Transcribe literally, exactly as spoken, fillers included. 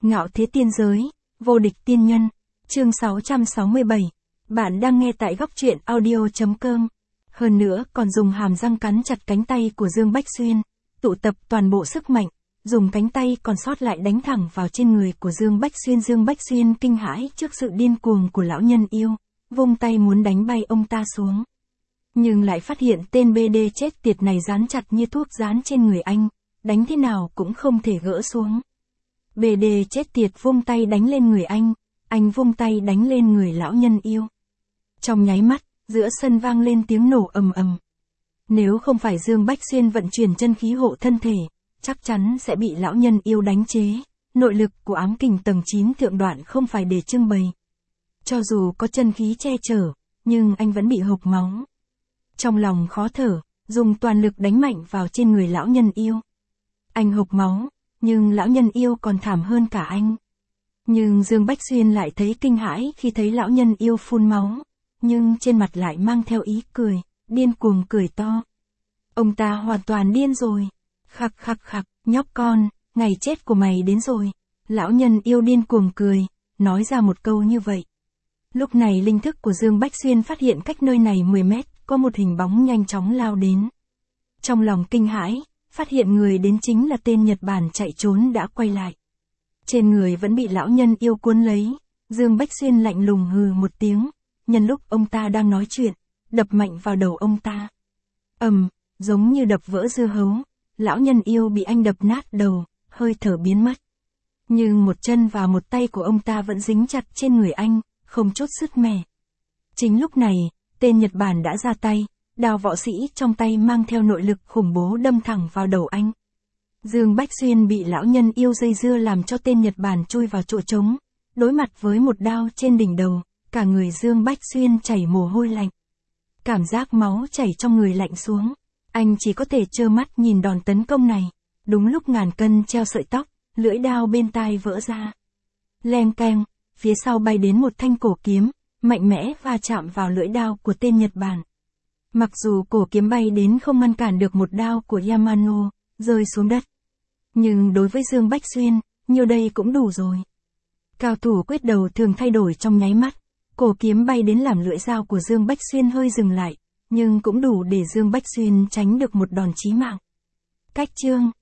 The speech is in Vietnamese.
Ngạo thế tiên giới, vô địch tiên nhân, chương sáu trăm sáu mươi bảy. Bạn đang nghe tại góc truyện audio.com. Hơn nữa còn dùng hàm răng cắn chặt cánh tay của Dương Bách Xuyên, tụ tập toàn bộ sức mạnh, dùng cánh tay còn sót lại đánh thẳng vào trên người của Dương Bách Xuyên. Dương Bách Xuyên kinh hãi trước sự điên cuồng của lão nhân yêu, vung tay muốn đánh bay ông ta xuống. Nhưng lại phát hiện tên bê đê chết tiệt này dán chặt như thuốc dán trên người anh, đánh thế nào cũng không thể gỡ xuống. bê đê chết tiệt vung tay đánh lên người anh, anh vung tay đánh lên người lão nhân yêu. Trong nháy mắt, giữa sân vang lên tiếng nổ ầm ầm. Nếu không phải Dương Bách Xuyên vận chuyển chân khí hộ thân thể, chắc chắn sẽ bị lão nhân yêu đánh chế. Nội lực của ám kình tầng chín thượng đoạn không phải để trưng bày. Cho dù có chân khí che chở, nhưng anh vẫn bị hộc máu. Trong lòng khó thở, dùng toàn lực đánh mạnh vào trên người lão nhân yêu. Anh hộc máu, nhưng lão nhân yêu còn thảm hơn cả anh. Nhưng Dương Bách Xuyên lại thấy kinh hãi khi thấy lão nhân yêu phun máu, nhưng trên mặt lại mang theo ý cười, điên cuồng cười to. Ông ta hoàn toàn điên rồi. Khặc khặc khặc, nhóc con, ngày chết của mày đến rồi. Lão nhân yêu điên cuồng cười, nói ra một câu như vậy. Lúc này linh thức của Dương Bách Xuyên phát hiện cách nơi này mười mét, có một hình bóng nhanh chóng lao đến. Trong lòng kinh hãi, phát hiện người đến chính là tên Nhật Bản chạy trốn đã quay lại. Trên người vẫn bị lão nhân yêu cuốn lấy, Dương Bách Xuyên lạnh lùng hừ một tiếng, nhân lúc ông ta đang nói chuyện, đập mạnh vào đầu ông ta. Ầm, giống như đập vỡ dưa hấu, lão nhân yêu bị anh đập nát đầu, hơi thở biến mất. Nhưng một chân và một tay của ông ta vẫn dính chặt trên người anh, không chút sứt mẻ. Chính lúc này, tên Nhật Bản đã ra tay, đao võ sĩ trong tay mang theo nội lực khủng bố đâm thẳng vào đầu anh. Dương Bách Xuyên bị lão nhân yêu dây dưa làm cho tên Nhật Bản chui vào chỗ trống, đối mặt với một đao trên đỉnh đầu, cả người Dương Bách Xuyên chảy mồ hôi lạnh. Cảm giác máu chảy trong người lạnh xuống, anh chỉ có thể trơ mắt nhìn đòn tấn công này. Đúng lúc ngàn cân treo sợi tóc, lưỡi đao bên tai vỡ ra. Leng keng, phía sau bay đến một thanh cổ kiếm, mạnh mẽ va chạm vào lưỡi đao của tên Nhật Bản. Mặc dù cổ kiếm bay đến không ngăn cản được một đao của Yamano, rơi xuống đất. Nhưng đối với Dương Bách Xuyên, nhiều đây cũng đủ rồi. Cao thủ quyết đầu thường thay đổi trong nháy mắt, cổ kiếm bay đến làm lưỡi dao của Dương Bách Xuyên hơi dừng lại, nhưng cũng đủ để Dương Bách Xuyên tránh được một đòn chí mạng. Cách chương